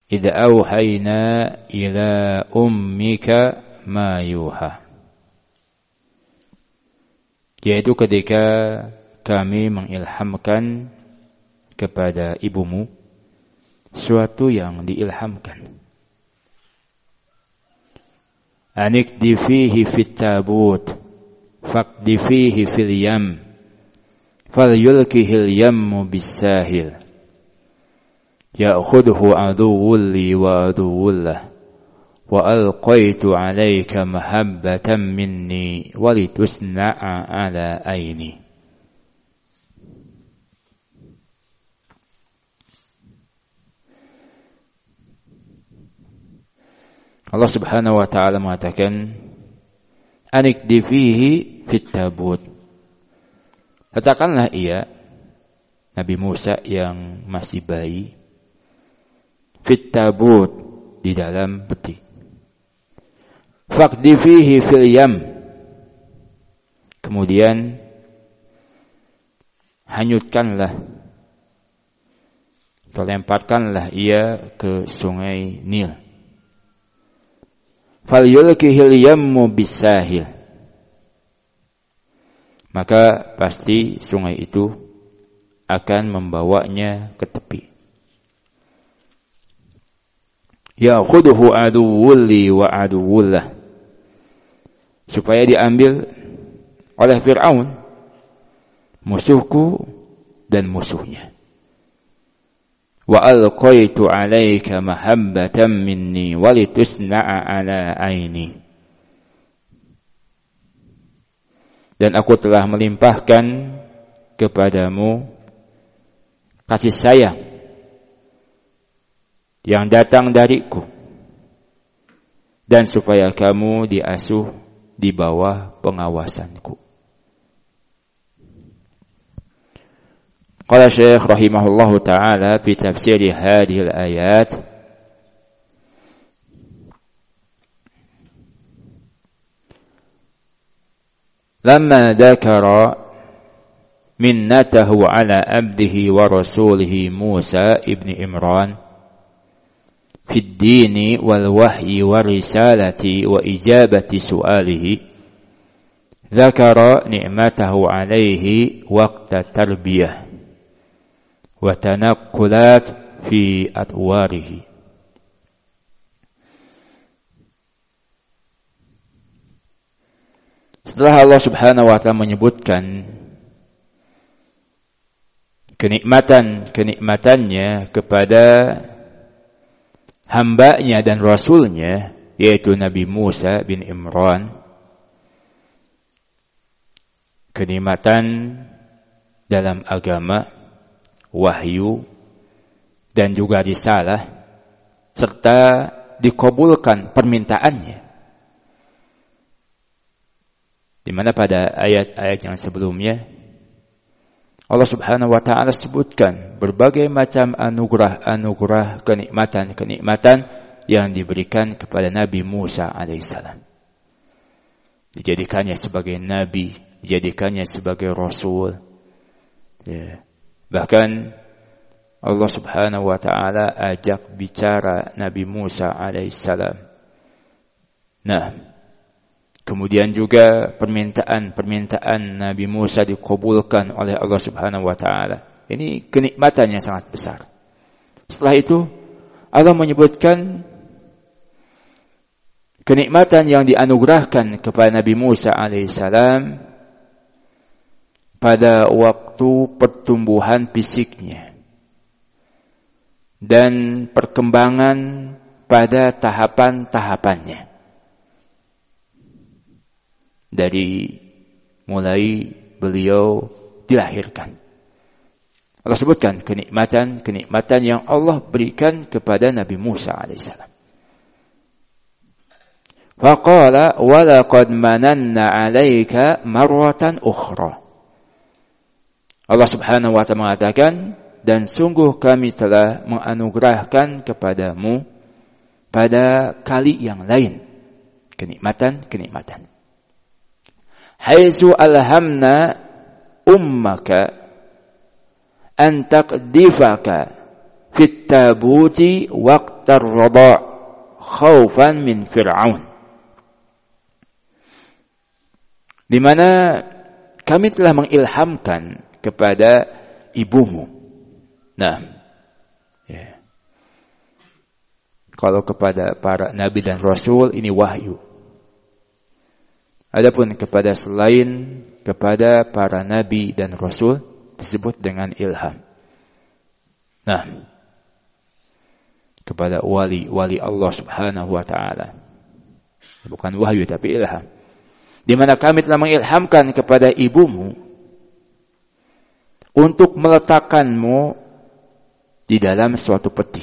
idza auhayna ila ummika ma yuha, yaitu ketika kami mengilhamkan kepada ibumu suatu yang diilhamkan. Anikdi fihi fit tabut faqdi fihi fil yam falyulkihil yammu bisahil ya'khudhu aduwwun li wa aduwwullah wa alqaitu 'alaika mahabbatan minni wa litusna'a 'ala aini. Allah Subhanahu wa taala mengatakan, anikdi fihi fit tabut. Katakanlah ia, Nabi Musa yang masih bayi, fit tabut, di dalam peti. Faqdi fihi fil yam. Kemudian hanyutkanlah atau lemparkanlah ia ke sungai Nil. Falyulkihil yammu bisahil. Maka pasti sungai itu akan membawanya ke tepi. Ya'khudhu aduwwun li wa aduwwullah. Supaya diambil oleh Fir'aun, musuhku dan musuhnya. Wa alqaitu 'alaika mahabbatan minni wa litusna'a 'ala aini. Dan aku telah melimpahkan kepadamu kasih sayang yang datang dariku, dan supaya kamu diasuh di bawah pengawasanku. Qala Syekh rahimahullahu ta'ala fi tafsir hadhihi al-ayat, lamma dzakara minnatahu ala abdihi wa rasulihi Musa ibn Imran fi ad-din wal wahyi wa risalati wa ijabati su'alihi, dzakara ni'matahu alaihi waqta tarbiyah wa tanaqqulat fi atwarihi. Setelah Allah Subhanahu wa taala menyebutkan kenikmatannya kepada hambanya dan rasulnya, yaitu Nabi Musa bin Imran, kenikmatan dalam agama, wahyu, dan juga risalah, serta dikabulkan permintaannya. Di mana pada ayat-ayat yang sebelumnya Allah Subhanahu wa taala sebutkan berbagai macam anugerah-anugerah, kenikmatan-kenikmatan yang diberikan kepada Nabi Musa alaihissalam. Dijadikannya sebagai nabi, dijadikannya sebagai rasul. Ya. Bahkan Allah Subhanahu wa taala ajak bicara Nabi Musa alaihissalam. Nah, kemudian juga permintaan Nabi Musa dikabulkan oleh Allah Subhanahu wa taala. Ini kenikmatan yang sangat besar. Setelah itu Allah menyebutkan kenikmatan yang dianugerahkan kepada Nabi Musa alaihissalam pada waktu pertumbuhan fisiknya dan perkembangan pada tahapan-tahapannya. Dari mulai beliau dilahirkan, Allah sebutkan kenikmatan yang Allah berikan kepada Nabi Musa alaihissalam. Faqala wa laqad mananna 'alaika marratan ukhra. Allah Subhanahu wa taala mengatakan, dan sungguh kami telah menganugerahkan kepadamu pada kali yang lain kenikmatan. Haitsu alhamna ummaka an taqdifaka fit tabuti waqtar rada' khaufan min Fir'aun. Di mana kami telah mengilhamkan kepada ibumu. Nah, ya. Kalau kepada para nabi dan rasul ini wahyu. Adapun kepada selain kepada para nabi dan rasul disebut dengan ilham. Nah, kepada wali Allah Subhanahu wa taala. Bukan wahyu tapi ilham. Di mana kami telah mengilhamkan kepada ibumu untuk meletakkanmu di dalam suatu peti.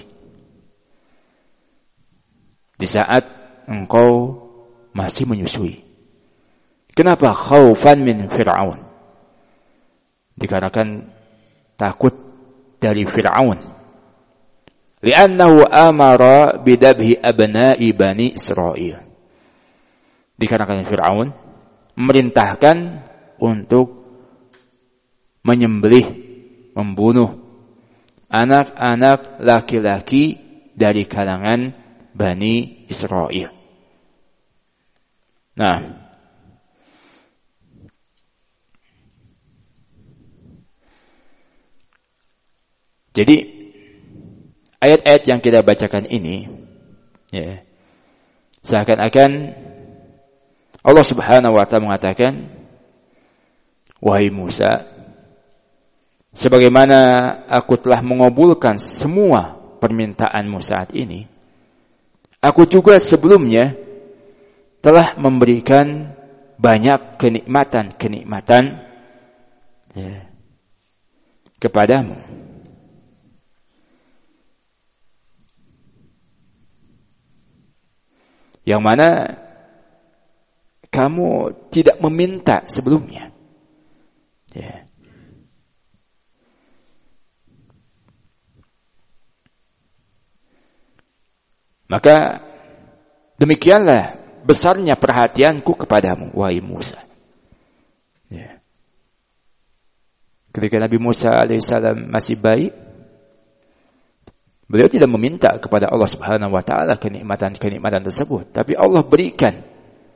Di saat engkau masih menyusui. Kenapa khaufan min Fir'aun? Dikarenakan takut dari Fir'aun. Li'annahu amara bidabhi abna'i bani Israel. Dikarenakan Fir'aun memerintahkan untuk menyembelih, membunuh anak-anak laki-laki dari kalangan Bani Israel. Nah, jadi ayat-ayat yang kita bacakan ini, ya, seakan-akan Allah Subhanahu wa ta'ala mengatakan, wahai Musa, sebagaimana aku telah mengabulkan semua permintaanmu saat ini, aku juga sebelumnya telah memberikan banyak kenikmatan ya, kepadamu. Yang mana kamu tidak meminta sebelumnya. Ya. Maka demikianlah besarnya perhatianku kepadamu, wahai Musa. Ya. Ketika Nabi Musa alaihissalam masih bayi, beliau tidak meminta kepada Allah Subhanahu wa taala kenikmatan tersebut, tapi Allah berikan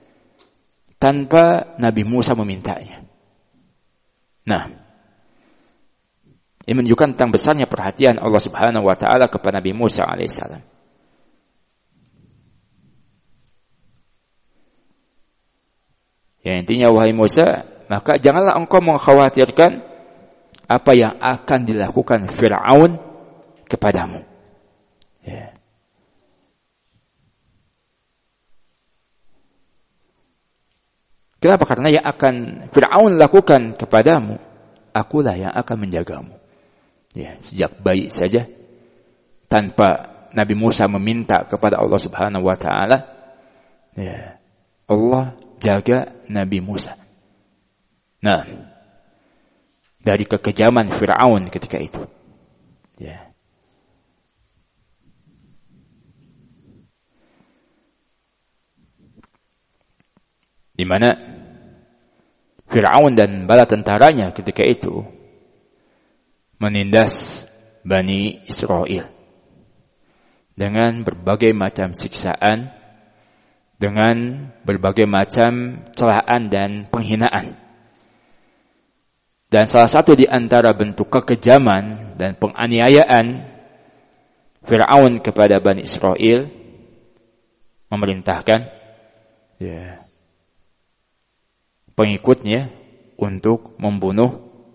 tanpa Nabi Musa memintanya. Nah, ini menunjukkan tentang besarnya perhatian Allah Subhanahu wa taala kepada Nabi Musa alaihissalam. Ya, intinya wahai Musa, maka janganlah engkau mengkhawatirkan apa yang akan dilakukan Fir'aun kepadamu. Ya. Kenapa? Karena yang akan Fir'aun lakukan kepadamu, akulah yang akan menjagamu. Ya, sejak bayi saja, tanpa Nabi Musa meminta kepada Allah Subhanahu wa taala, ya, Allah jaga Nabi Musa. Nah, dari kekejaman Fir'aun ketika itu. Ya. Di mana Fir'aun dan bala tentaranya ketika itu menindas Bani Israel dengan berbagai macam siksaan, dengan berbagai macam celaan dan penghinaan. Dan salah satu di antara bentuk kekejaman dan penganiayaan Fir'aun kepada Bani Israel memerintahkan pengikutnya untuk membunuh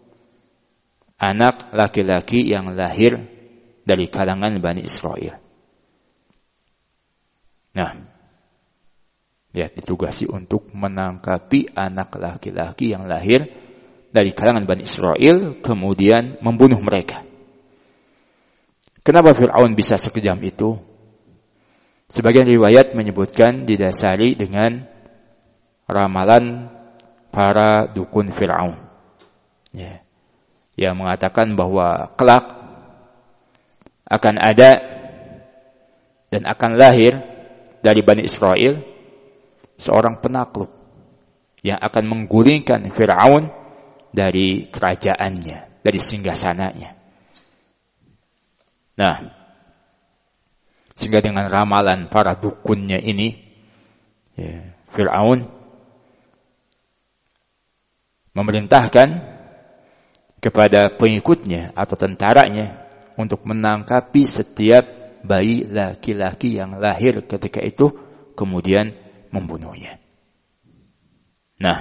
anak laki-laki yang lahir dari kalangan Bani Israel. Nah, dia ditugasi untuk menangkapi anak laki-laki yang lahir dari kalangan Bani Israel, kemudian membunuh mereka. Kenapa Fir'aun bisa sekejam itu? Sebagian riwayat menyebutkan didasari dengan ramalan para dukun Fir'aun. Ya. Yang mengatakan bahwa kelak akan ada dan akan lahir dari Bani Israel seorang penakluk yang akan menggulingkan Fir'aun dari kerajaannya, dari singgasananya. Nah, sehingga dengan ramalan para dukunnya ini, ya, Fir'aun memerintahkan kepada pengikutnya atau tentaranya untuk menangkapi setiap bayi laki-laki yang lahir ketika itu, kemudian membunuhnya. Nah,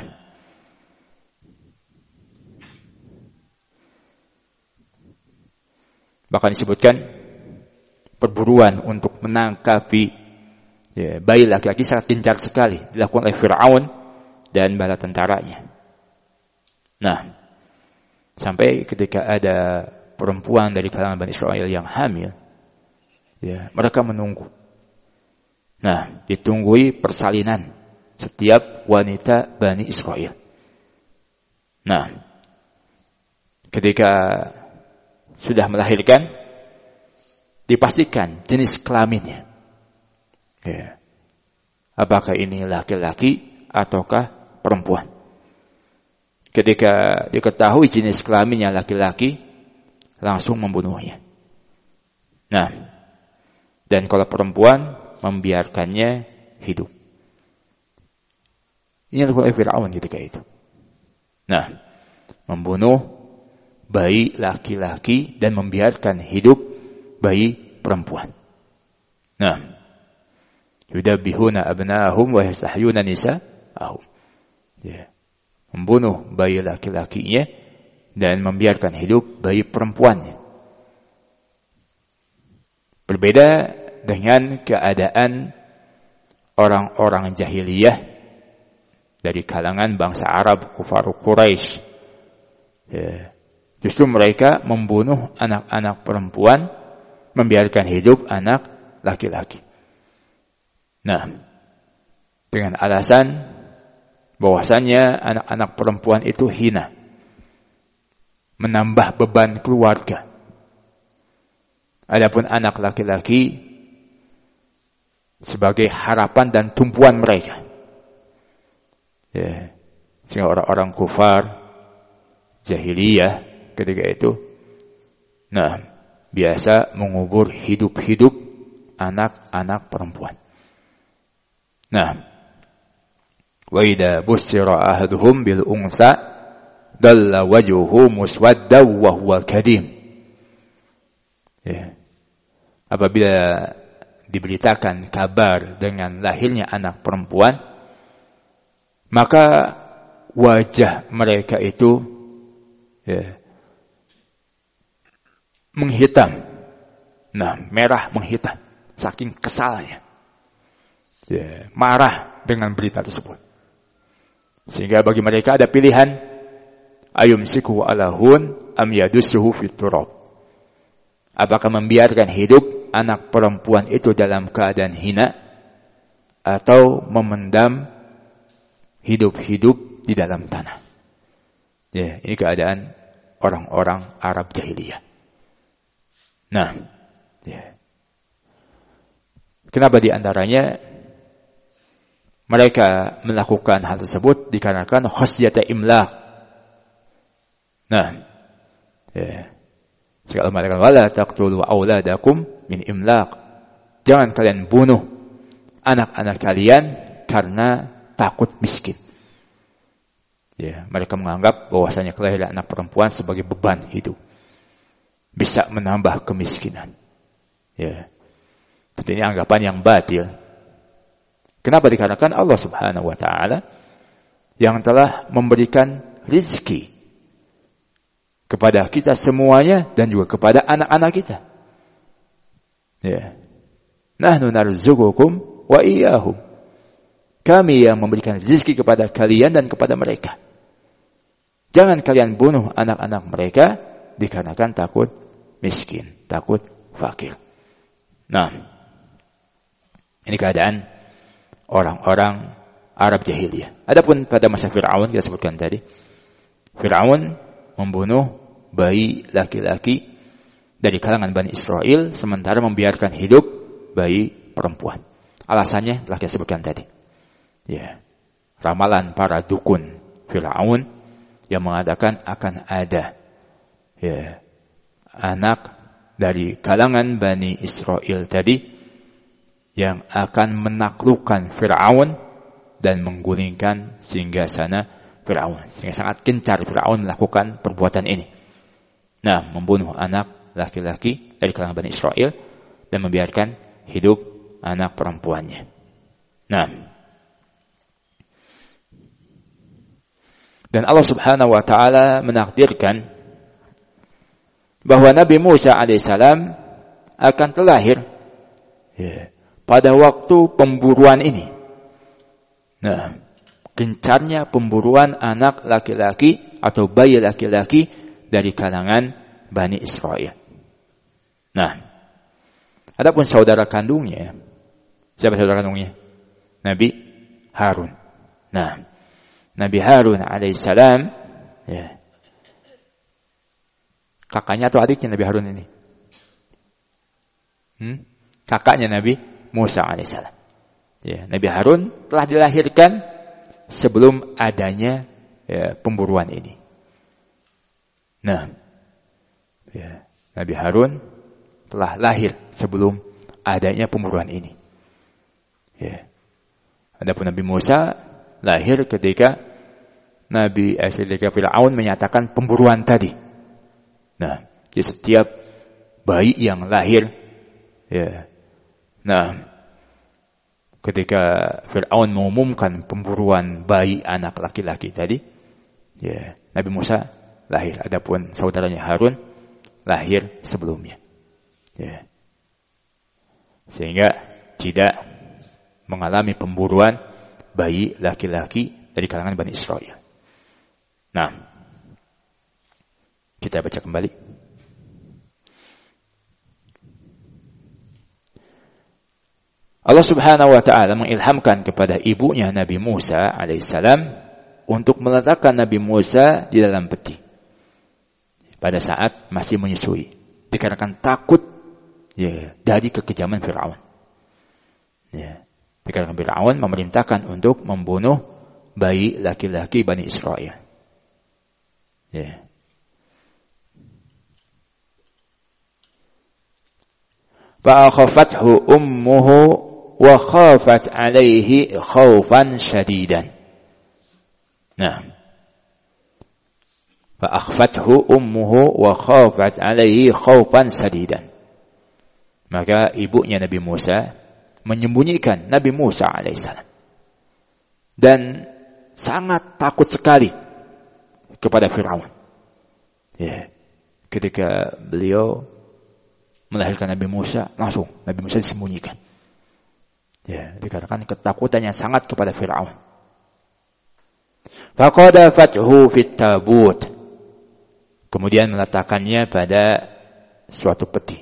bahkan disebutkan perburuan untuk menangkapi, ya, bayi laki-laki sangat gencar sekali dilakukan oleh Fir'aun dan bala tentaranya. Nah, sampai ketika ada perempuan dari kalangan Bani Israel yang hamil, ya, mereka menunggu. Nah, ditunggui persalinan setiap wanita Bani Israel. Nah, ketika sudah melahirkan, dipastikan jenis kelaminnya. Ya. Apakah ini laki-laki ataukah perempuan? Ketika diketahui jenis kelaminnya laki-laki, langsung membunuhnya. Nah, dan kalau perempuan, membiarkannya hidup. Ini adalah Fir'aun ketika itu. Nah, membunuh bayi laki-laki dan membiarkan hidup bayi perempuan. Nah, yudabbihuna abna'ahum wa yastahyuna nisa'ahum. Ya. Membunuh bayi laki-lakinya dan membiarkan hidup bayi perempuannya. Berbeda dengan keadaan orang-orang jahiliyah dari kalangan bangsa Arab, kufar Quraisy. Ya. Justru mereka membunuh anak-anak perempuan, membiarkan hidup anak laki-laki. Nah, dengan alasan bahwasannya anak-anak perempuan itu hina, menambah beban keluarga. Adapun anak laki-laki sebagai harapan dan tumpuan mereka. Ya, sehingga orang-orang kufar jahiliyah ketika itu, nah, biasa mengubur hidup-hidup anak-anak perempuan. Nah, wa idza busyira ahaduhum bil unsa dalla wajhuhu muswaddan wa huwa kadim. Ya. Apabila diberitakan kabar dengan lahirnya anak perempuan, maka wajah mereka itu, ya, menghitam. Nah, merah menghitam saking kesalnya. Ya, marah dengan berita tersebut. Sehingga bagi mereka ada pilihan, ayumsiku ala hun am yadussuhu fit turab. Apakah membiarkan hidup anak perempuan itu dalam keadaan hina atau memendam hidup-hidup di dalam tanah. Ya, ini keadaan orang-orang Arab jahiliyah. Nah, ya. Kenapa di antaranya mereka melakukan hal tersebut? Dikarenakan khasyata imlaq. Nah, ya. Sekali mengatakan wala taqtulu auladakum min imlaq. Jangan kalian bunuh anak-anak kalian karena takut miskin. Ya, mereka menganggap bahwasanya kelahiran anak perempuan sebagai beban hidup, bisa menambah kemiskinan. Ya. Ini anggapan yang batil. Kenapa? Dikarenakan Allah Subhanahu wa taala yang telah memberikan rizki kepada kita semuanya dan juga kepada anak-anak kita. Ya. Nahnu narzuqukum wa iyyahum. Kami yang memberikan rizki kepada kalian dan kepada mereka. Jangan kalian bunuh anak-anak mereka dikarenakan takut miskin, takut fakir. Nah, ini keadaan orang-orang Arab jahiliyah. Adapun pada masa Fir'aun, kita sebutkan tadi, Fir'aun membunuh bayi laki-laki dari kalangan Bani Israel, sementara membiarkan hidup bayi perempuan. Alasannya telah kita sebutkan tadi. Ya, ramalan para dukun Fir'aun yang mengatakan akan ada, ya, anak dari kalangan Bani Israel tadi yang akan menaklukkan Fir'aun dan menggulingkan singgasana Fir'aun. Sehingga sangat gencar Fir'aun melakukan perbuatan ini. Nah, membunuh anak laki-laki dari kalangan Bani Israel dan membiarkan hidup anak perempuannya. Nah, dan Allah Subhanahu wa taala menakdirkan bahwa Nabi Musa alaihissalam akan terlahir pada waktu pemburuan ini. Nah, gencarnya pemburuan anak laki-laki atau bayi laki-laki dari kalangan Bani Israel. Nah, adapun saudara kandungnya, siapa saudara kandungnya? Nabi Harun. Nah, Nabi Harun alaihissalam, ya, kakaknya atau adiknya Nabi Harun ini? Kakaknya Nabi Musa alaihissalam. Ya, Nabi Harun telah dilahirkan sebelum adanya pemburuan ini. Nah, ya, Nabi Harun telah lahir sebelum adanya pemburuan ini. Ya. Adapun Nabi Musa lahir ketika ketika Fir'aun menyatakan pemburuan tadi. Nah, di setiap bayi yang lahir, ya. Nah, ketika Fir'aun mengumumkan pemburuan bayi anak laki-laki tadi, ya, Nabi Musa lahir. Adapun saudaranya Harun lahir sebelumnya. Ya. Sehingga tidak mengalami pemburuan bayi laki-laki dari kalangan Bani Israel. Nah, kita baca kembali. Allah Subhanahu wa taala mengilhamkan kepada ibunya Nabi Musa alaihissalam untuk meletakkan Nabi Musa di dalam peti pada saat masih menyusui, dikarenakan takut dari kekejaman Fir'aun. Dikarenakan Fir'aun memerintahkan untuk membunuh bayi laki-laki Bani Israel. Fa'akhafathu ummuhu wa khafat alaihi khawfan syadidan. Nah, fa'akhafathu ummuhu wa khafat alaihi khawfan syadidan. Maka ibunya Nabi Musa menyembunyikan Nabi Musa alaihissalam dan sangat takut sekali kepada Fir'aun. Ketika beliau melahirkan Nabi Musa, langsung Nabi Musa disembunyikan. Dikarenakan ketakutannya sangat kepada Fir'aun. Faqadafathu fit tabut. Kemudian meletakkannya pada suatu peti.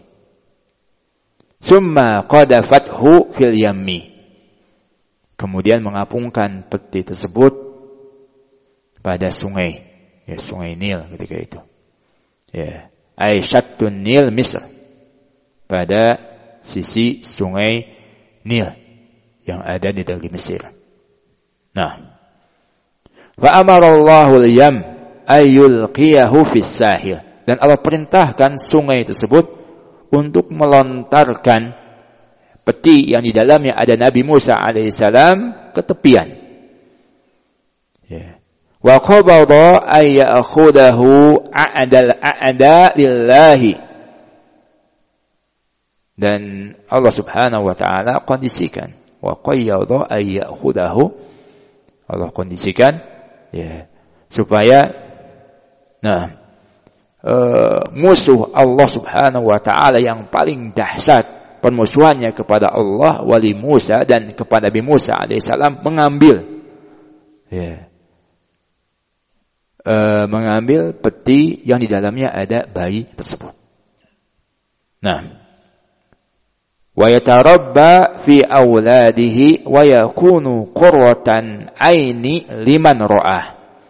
Summa qadafathu fil yammi. Kemudian mengapungkan peti tersebut pada sungai, sungai Nil ketika itu. Aisyatun Nil Misr, pada sisi sungai Nil yang ada di negeri Mesir. Nah, fa amarallahu al-yam ayyulqiyahu fis sahil, dan Allah perintahkan sungai tersebut untuk melontarkan peti yang di dalamnya ada Nabi Musa alaihissalam ke tepian. Wa qabada ay ya'khudahu a'da lillahi, dan Allah Subhanahu wa taala kondisikan, wa qayyada ay ya'khudahu, Allah kondisikan supaya musuh Allah Subhanahu wa taala yang paling dahsyat permusuhannya kepada Allah wali Musa dan kepada Nabi Musa alaihissalam mengambil peti yang di dalamnya ada bayi tersebut. Nah, wa yatarabba fi auladihi wa yakunu qurratan aini liman ra'ah.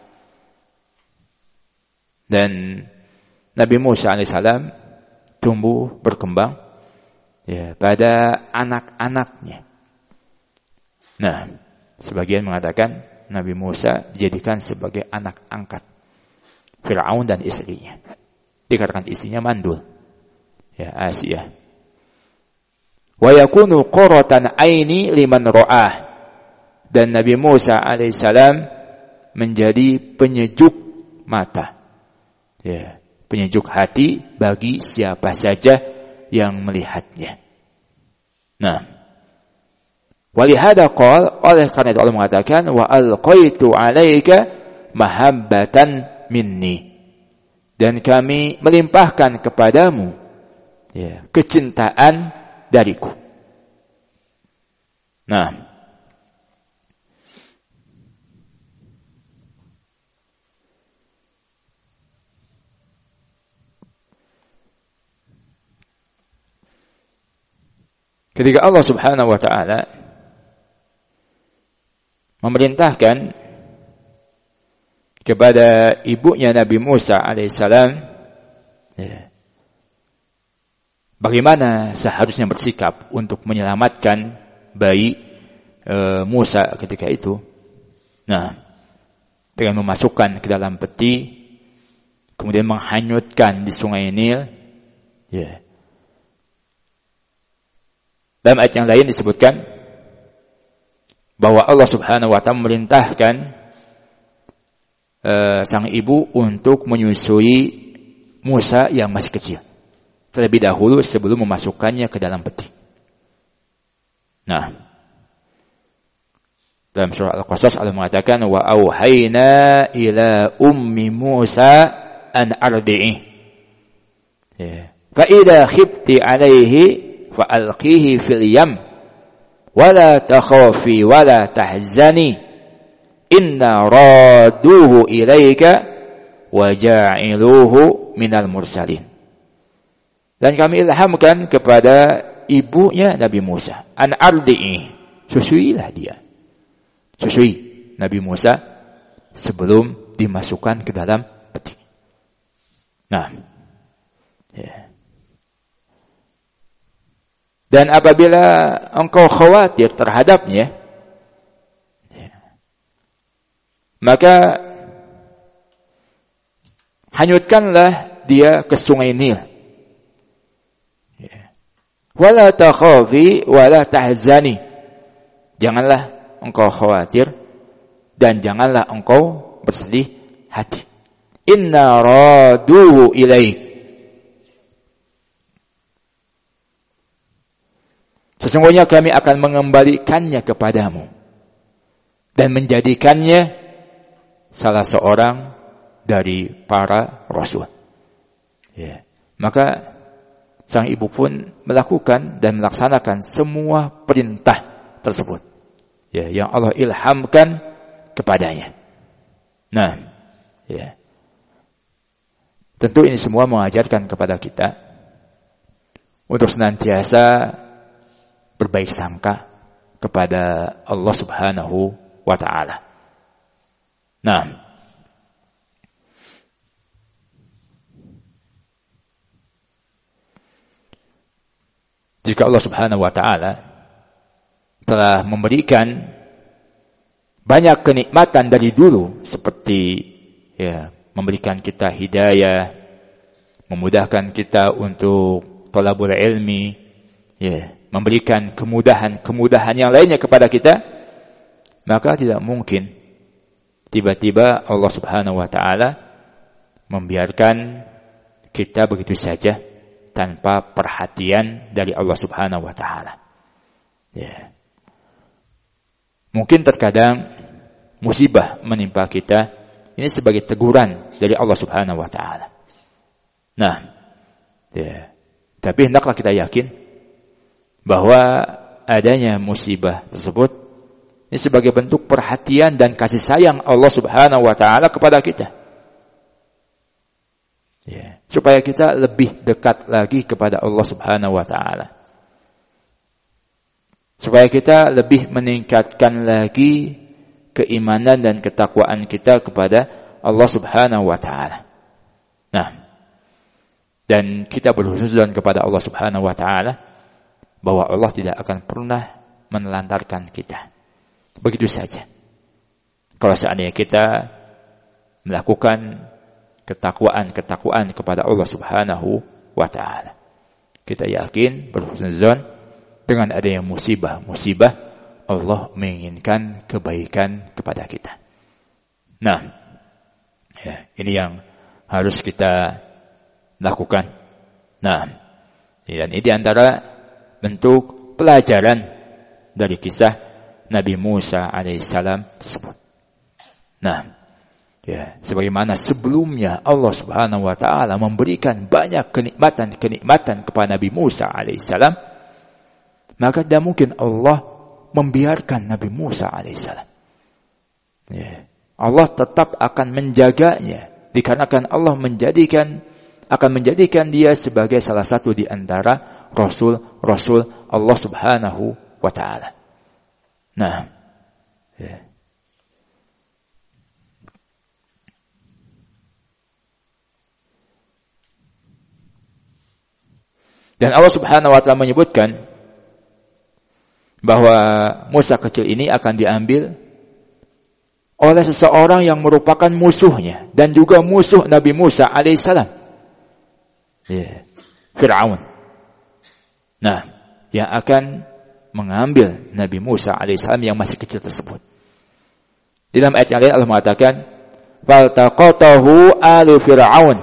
Dan Nabi Musa alaihissalam tumbuh berkembang pada anak-anaknya. Nah, sebagian mengatakan Nabi Musa dijadikan sebagai anak angkat Fir'aun dan istrinya, dikarenakan istrinya mandul. Ya, Asia. Wa yakunu qurratan aini liman ra'ah. Dan Nabi Musa alaihissalam menjadi penyejuk mata. Ya, penyejuk hati bagi siapa saja yang melihatnya. Nah, walihada qala, oleh karena itu Allah mengatakan wa alqaitu 'alaika mahabbatan minni. Dan kami melimpahkan kepadamu ya, kecintaan dariku. Nah, ketika Allah Subhanahu wa taala memerintahkan kepada ibunya Nabi Musa alaihissalam ya, bagaimana seharusnya bersikap untuk menyelamatkan bayi Musa ketika itu. Nah, dengan memasukkan ke dalam peti, kemudian menghanyutkan di sungai Nil. Ya. Dalam ayat yang lain disebutkan bahwa Allah Subhanahu wa taala memerintahkan sang ibu untuk menyusui Musa yang masih kecil terlebih dahulu sebelum memasukkannya ke dalam peti. Nah, dalam surah Al-Qasas Allah mengatakan wa auhayna ila ummi Musa an ardi'i. Ya. Fa idza khifti 'alaihi fa alqihi fil yam wa la takhafi wa la tahzani inna raduhu ilaika wa ja'iluhu minal mursalin. Dan kami ilhamkan kepada ibunya Nabi Musa an ardi'i, susuilah dia. Susui Nabi Musa sebelum dimasukkan ke dalam peti. Nah, ya. Dan apabila engkau khawatir terhadapnya, ya, maka hanyutkanlah dia ke sungai Nil. Ya. Wala takhafi wala tahzani. Janganlah engkau khawatir dan janganlah engkau bersedih hati. Inna raduhu ilaik. Sesungguhnya kami akan mengembalikannya kepadamu dan menjadikannya salah seorang dari para rasul. Ya. Maka sang ibu pun melakukan dan melaksanakan semua perintah tersebut. Ya, yang Allah ilhamkan kepadanya. Nah, ya. Tentu ini semua mengajarkan kepada kita untuk senantiasa berbaik sangka kepada Allah Subhanahu wa taala. Nah, jika Allah Subhanahu wa taala telah memberikan banyak kenikmatan dari dulu seperti ya, memberikan kita hidayah, memudahkan kita untuk thalabul ilmi, ya, memberikan kemudahan yang lainnya kepada kita, maka tidak mungkin tiba-tiba Allah Subhanahu wa taala membiarkan kita begitu saja tanpa perhatian dari Allah Subhanahu wa taala. Ya. Mungkin terkadang musibah menimpa kita ini sebagai teguran dari Allah Subhanahu wa taala. Nah, ya. Tapi hendaklah kita yakin bahwa adanya musibah tersebut ini sebagai bentuk perhatian dan kasih sayang Allah Subhanahu wa taala kepada kita. Ya, supaya kita lebih dekat lagi kepada Allah Subhanahu wa taala. Supaya kita lebih meningkatkan lagi keimanan dan ketakwaan kita kepada Allah Subhanahu wa taala. Nah, dan kita berhusnuzon kepada Allah Subhanahu wa taala bahwa Allah tidak akan pernah menelantarkan kita. Begitu saja. Kalau seandainya kita melakukan ketakwaan kepada Allah Subhanahu wa taala. Kita yakin berhusnuzon dengan adanya musibah Allah menginginkan kebaikan kepada kita. Nah, ya, ini yang harus kita lakukan. Nah, dan ini diantara bentuk pelajaran dari kisah Nabi Musa alaihissalam tersebut. Nah, ya, sebagaimana sebelumnya Allah Subhanahu wa taala memberikan banyak kenikmatan kepada Nabi Musa alaihissalam, maka tidak mungkin Allah membiarkan Nabi Musa alaihissalam. Ya, Allah tetap akan menjaganya, dikarenakan Allah akan menjadikan dia sebagai salah satu di antara rasul Allah Subhanahu wa taala. Nah, ya. Dan Allah Subhanahu wa taala menyebutkan bahwa Musa kecil ini akan diambil oleh seseorang yang merupakan musuhnya dan juga musuh Nabi Musa alaihissalam. Ya, Fir'aun. Nah, yang akan mengambil Nabi Musa alaihissalam yang masih kecil tersebut. Di dalam ayat yang lain Allah mengatakan, "Faltaqatahu alu Fir'aun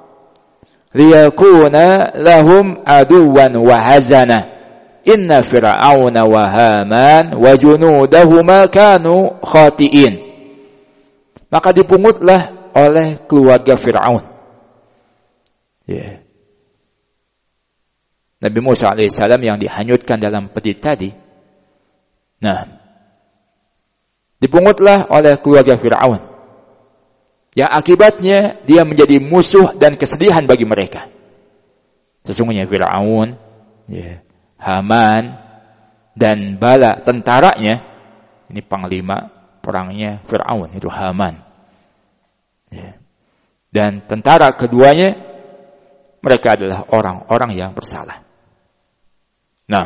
liyakuna lahum aduwan wa hazana. Inna Fir'auna wa Haman wa junudahuma kanu khati'in." Maka dipungutlah oleh keluarga Fir'aun. Yeah. Nabi Musa alaihissalam yang dihanyutkan dalam peti tadi. Nah, dipungutlah oleh keluarga Fir'aun. Yang akibatnya dia menjadi musuh dan kesedihan bagi mereka. Sesungguhnya Fir'aun, yeah, Haman, dan bala tentaranya, ini panglima perangnya Fir'aun, itu Haman. Yeah. Dan tentara keduanya, mereka adalah orang-orang yang bersalah. Nah,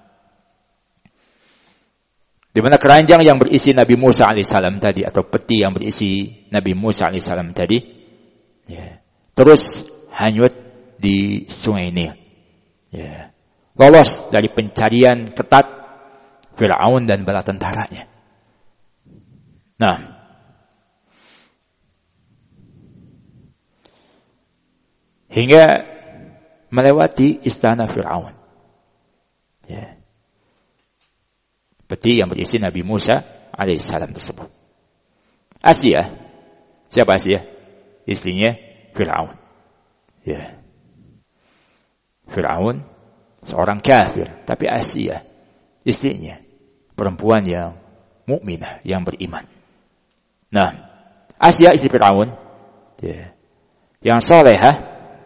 di mana keranjang yang berisi Nabi Musa alaihissalam tadi, atau peti yang berisi Nabi Musa alaihissalam tadi, ya, terus hanyut di Sungai Nil. Ya, lolos dari pencarian ketat Fir'aun dan bala tentaranya. Nah, hingga melewati istana Fir'aun. Ya. Peti yang berisi Nabi Musa alaihissalam tersebut. Asia. Siapa Asia? Istrinya Fir'aun. Ya. Fir'aun seorang kafir, tapi Asia istrinya perempuan yang mukminah, yang beriman. Nah, Asia istri Fir'aun, ya, yang solehah,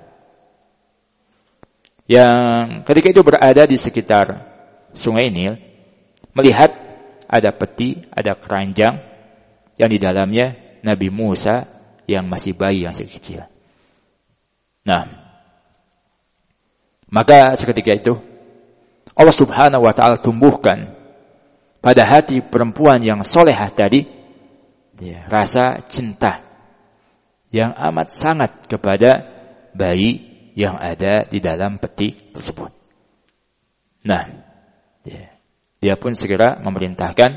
yang ketika itu berada di sekitar Sungai Nil, melihat ada peti, ada keranjang yang di dalamnya Nabi Musa yang masih bayi, yang masih kecil. Nah, maka seketika itu Allah Subhanahu wa taala tumbuhkan pada hati perempuan yang solehah tadi, ya, rasa cinta yang amat sangat kepada bayi yang ada di dalam peti tersebut. Nah, ya, dia pun segera memerintahkan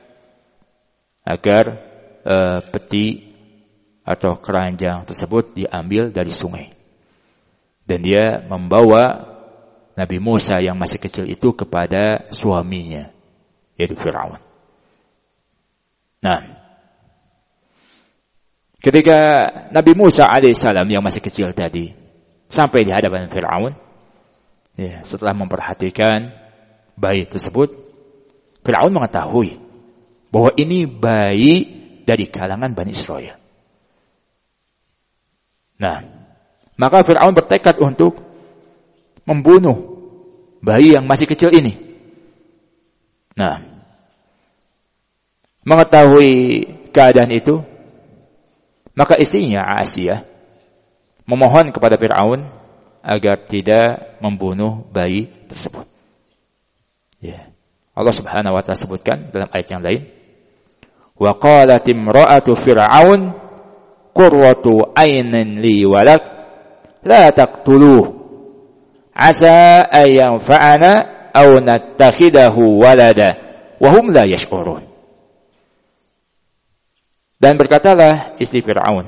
agar peti atau keranjang tersebut diambil dari sungai. Dan dia membawa Nabi Musa yang masih kecil itu kepada suaminya, yaitu Fir'aun. Nah, ketika Nabi Musa alaihissalam yang masih kecil tadi sampai di hadapan Fir'aun, ya, setelah memperhatikan bayi tersebut, Fir'aun mengetahui bahwa ini bayi dari kalangan Bani Israel. Nah, maka Fir'aun bertekad untuk membunuh bayi yang masih kecil ini. Nah, mengetahui keadaan itu, maka istrinya Asia memohon kepada Fir'aun agar tidak membunuh bayi tersebut. Ya. Allah Subhanahu wa taala sebutkan dalam ayat yang lain, wa qalat imra'atu fir'aun qurratu 'ainin li walak la taqtuluhu asa ayyanfa'ana aw nattakhidahu walada wa hum la yash'urun. Dan berkatalah istri Fir'aun,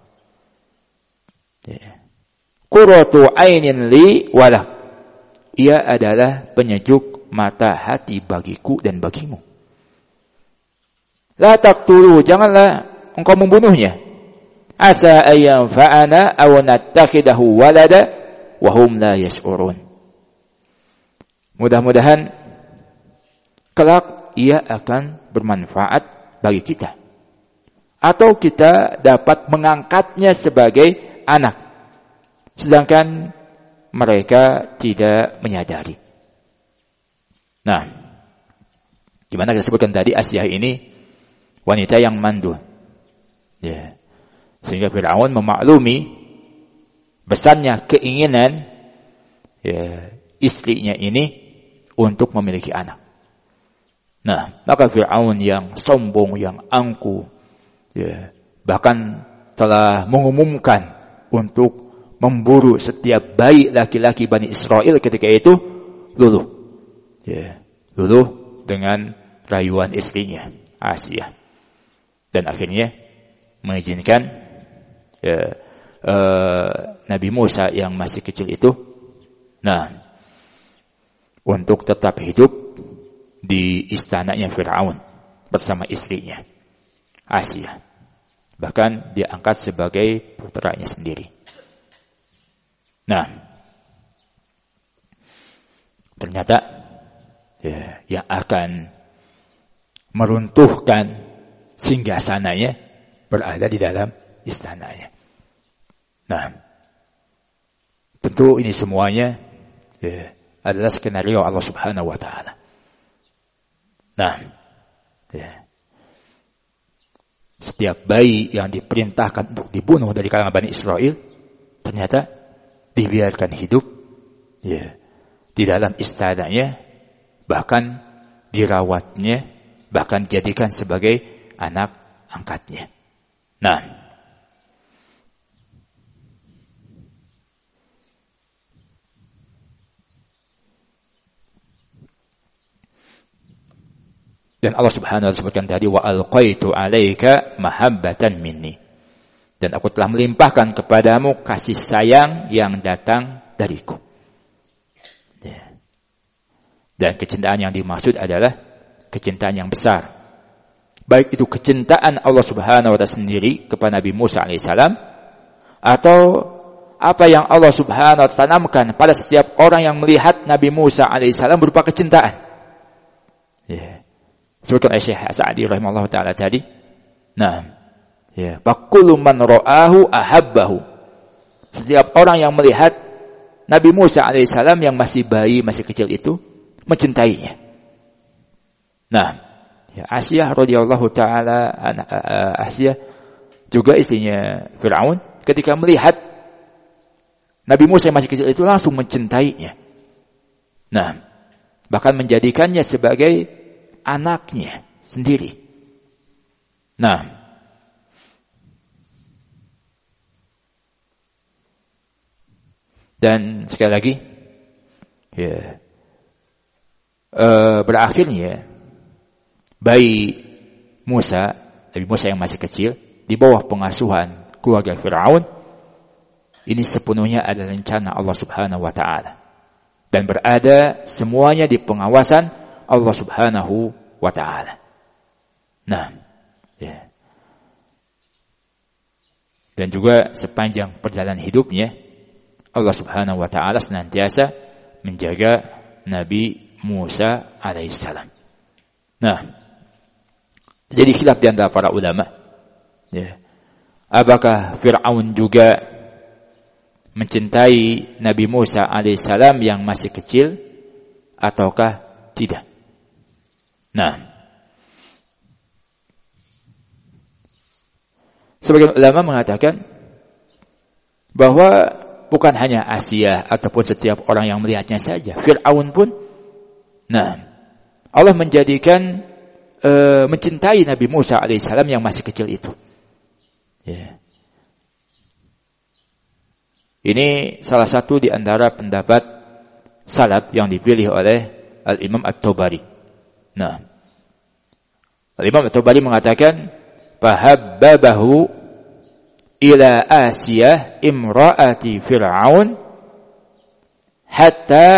qurratu ainin li walak, ia adalah penyejuk mata hati bagiku dan bagimu. La taqtulu, janganlah engkau membunuhnya. Asa ayyanfa'ana aw nattakhidahu walada wa hum la yash'urun. Mudah-mudahan kelak ia akan bermanfaat bagi kita, atau kita dapat mengangkatnya sebagai anak, sedangkan mereka tidak menyadari. Nah, gimana kita sebutkan tadi, Asyah ini wanita yang mandul, ya. Sehingga Fir'aun memaklumi besarnya keinginan, ya, istrinya ini untuk memiliki anak. Nah, maka Fir'aun yang sombong, yang angkuh, ya, bahkan telah mengumumkan untuk memburu setiap bayi laki-laki Bani Israel ketika itu luluh. Ya, luluh dengan rayuan istrinya, Asyah. Dan akhirnya mengizinkan, ya, Nabi Musa yang masih kecil itu, nah, untuk tetap hidup di istananya Fir'aun bersama istrinya, Asyah. Bahkan dia angkat sebagai putranya sendiri. Nah, ternyata, ya, yang akan meruntuhkan singgasananya berada di dalam istananya. Nah, tentu ini semuanya, ya, adalah skenario Allah Subhanahu wa Ta'ala. Nah, ya, setiap bayi yang diperintahkan untuk dibunuh dari kalangan Bani Israel ternyata dibiarkan hidup, ya, di dalam istananya, bahkan dirawatnya, bahkan dijadikan sebagai anak angkatnya. Nah, dan Allah Subhanahu wa ta'ala sebutkan tadi, wa alqaitu 'alaika mahabbatan minni, dan aku telah melimpahkan kepadamu kasih sayang yang datang dariku. Ya. Dan kecintaan yang dimaksud adalah kecintaan yang besar. Baik itu kecintaan Allah Subhanahu wa ta'ala sendiri kepada Nabi Musa alaihissalam, atau apa yang Allah Subhanahu wa ta'ala tanamkan pada setiap orang yang melihat Nabi Musa alaihissalam berupa kecintaan. Ya. Sebutkan oleh Syekh Sa'di rahimahullah ta'ala tadi. Nah, ya, fakullu man ra'ahu ahabbahu. Setiap orang yang melihat Nabi Musa alaihissalam yang masih bayi, masih kecil itu, mencintainya. Nah, ya, Asyah radhiyallahu ta'ala, Asyah juga istrinya Fir'aun, ketika melihat Nabi Musa yang masih kecil itu langsung mencintainya. Nah, bahkan menjadikannya sebagai anaknya sendiri. Nah, dan sekali lagi, ya, berakhirnya bayi Musa, Nabi Musa yang masih kecil, di bawah pengasuhan keluarga Fir'aun, ini sepenuhnya adalah rencana Allah Subhanahu wa ta'ala, dan berada semuanya di pengawasan Allah Subhanahu wa ta'ala. Nah, ya. Dan juga sepanjang perjalanan hidupnya, Allah Subhanahu wa ta'ala senantiasa menjaga Nabi Musa alaihissalam. Nah, jadi khilaf di antara para ulama, ya, apakah Fir'aun juga mencintai Nabi Musa alaihissalam yang masih kecil ataukah tidak? Nah, sebagian ulama mengatakan bahwa bukan hanya Asyah ataupun setiap orang yang melihatnya saja, Fir'aun pun, nah, Allah menjadikan mencintai Nabi Musa alaihissalam yang masih kecil itu. Ya. Ini salah satu di antara pendapat salaf yang dipilih oleh Al-Imam At-Tabari. Nah, Al-Imam At-Tabari mengatakan, fahabbabahu ila Asiyah imra'ati Fir'aun hatta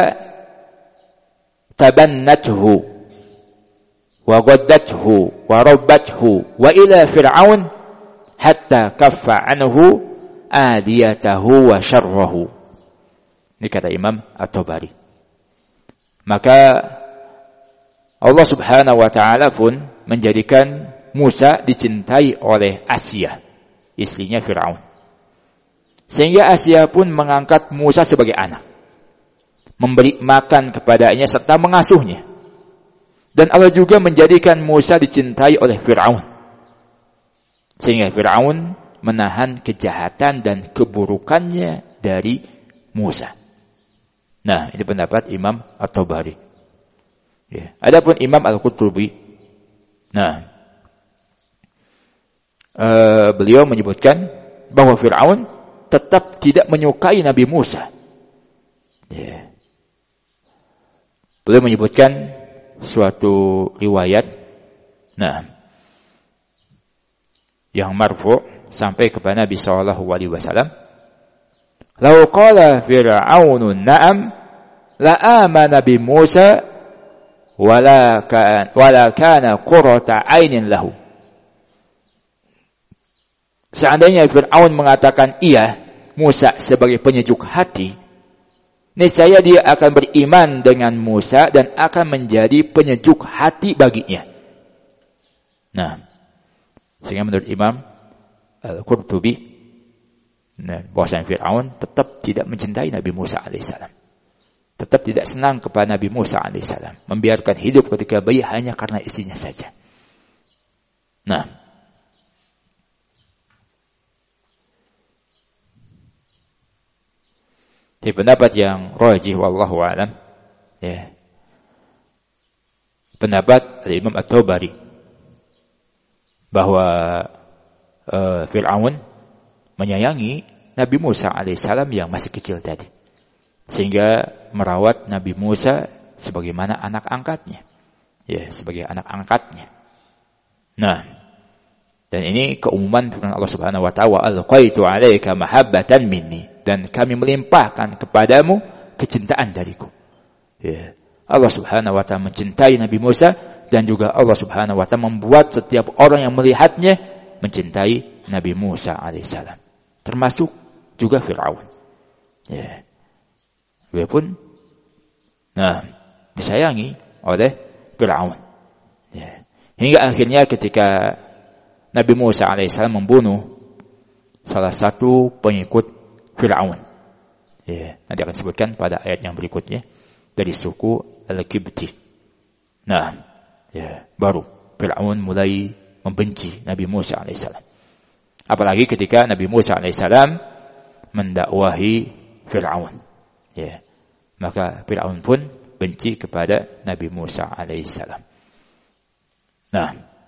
tabannathu wa ghaddathu wa rabbathu wa ila Fir'aun hatta kaffa anhu adiyatahu wa syarrahu. Ini kata Imam At-Tabari. Maka Allah Subhanahu wa taala pun menjadikan Musa dicintai oleh Asiyah, istrinya Fir'aun. Sehingga Asiyah pun mengangkat Musa sebagai anak, memberi makan kepadanya serta mengasuhnya. Dan Allah juga menjadikan Musa dicintai oleh Fir'aun. Sehingga Fir'aun menahan kejahatan dan keburukannya dari Musa. Nah, ini pendapat Imam At-Tabari. Ya. Adapun Imam Al-Qurtubi, nah, beliau menyebutkan bahwa Fir'aun tetap tidak menyukai Nabi Musa. Ya. Beliau menyebutkan suatu riwayat, nah, yang marfu' sampai kepada Nabi sallallahu alaihi wasallam, "Lau qala Fir'aun na'am la amana bi Musa wala kana qurrata 'ainin lahu." Seandainya Fir'aun mengatakan iya, Musa sebagai penyejuk hati, niscaya dia akan beriman dengan Musa dan akan menjadi penyejuk hati baginya. Nah, sehingga menurut Imam Al-Qurtubi, nah, bahwasanya Fir'aun tetap tidak mencintai Nabi Musa alaihissalam, tetap tidak senang kepada Nabi Musa alaihissalam, membiarkan hidup ketika bayi hanya karena istrinya saja. Nah, di pendapat yang rajih wallahu a'lam, ya, pendapat Imam At-Tabari bahwa Fir'aun menyayangi Nabi Musa alaihissalam yang masih kecil tadi, sehingga merawat Nabi Musa sebagaimana anak angkatnya, ya, sebagai anak angkatnya. Nah, dan ini keumuman firman Allah Subhanahu wa taala, alqaitu 'alaika mahabbatan minni, dan kami melimpahkan kepadamu kecintaan dariku. Ya, Allah Subhanahu wa taala mencintai Nabi Musa, dan juga Allah Subhanahu wa taala membuat setiap orang yang melihatnya mencintai Nabi Musa alaihissalam, termasuk juga Fir'aun. Ya, dia pun, nah, disayangi oleh Fir'aun. Ya, hingga akhirnya ketika Nabi Musa alaihissalam membunuh salah satu pengikut Fir'aun, ya, nanti akan disebutkan pada ayat yang berikutnya, dari suku Al-Kibti. Nah, ya, baru Fir'aun mulai membenci Nabi Musa alaihissalam. Apalagi ketika Nabi Musa alaihissalam mendakwahi Fir'aun, ya, maka Fir'aun pun benci kepada Nabi Musa alaihissalam. Nah,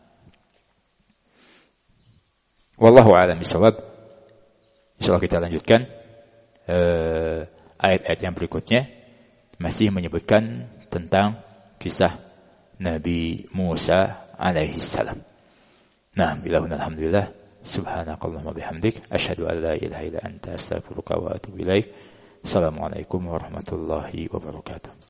wallahu a'lam bishawab. Insyaallah kita lanjutkan ayat-ayat yang berikutnya, masih menyebutkan tentang kisah Nabi Musa alaihissalam. Nah, alhamdulillah, subhanakallahumma bihamdik, asyhadu an la ilaha illa anta, astaghfiruka wa atubu ilaik. Assalamualaikum warahmatullahi wabarakatuh.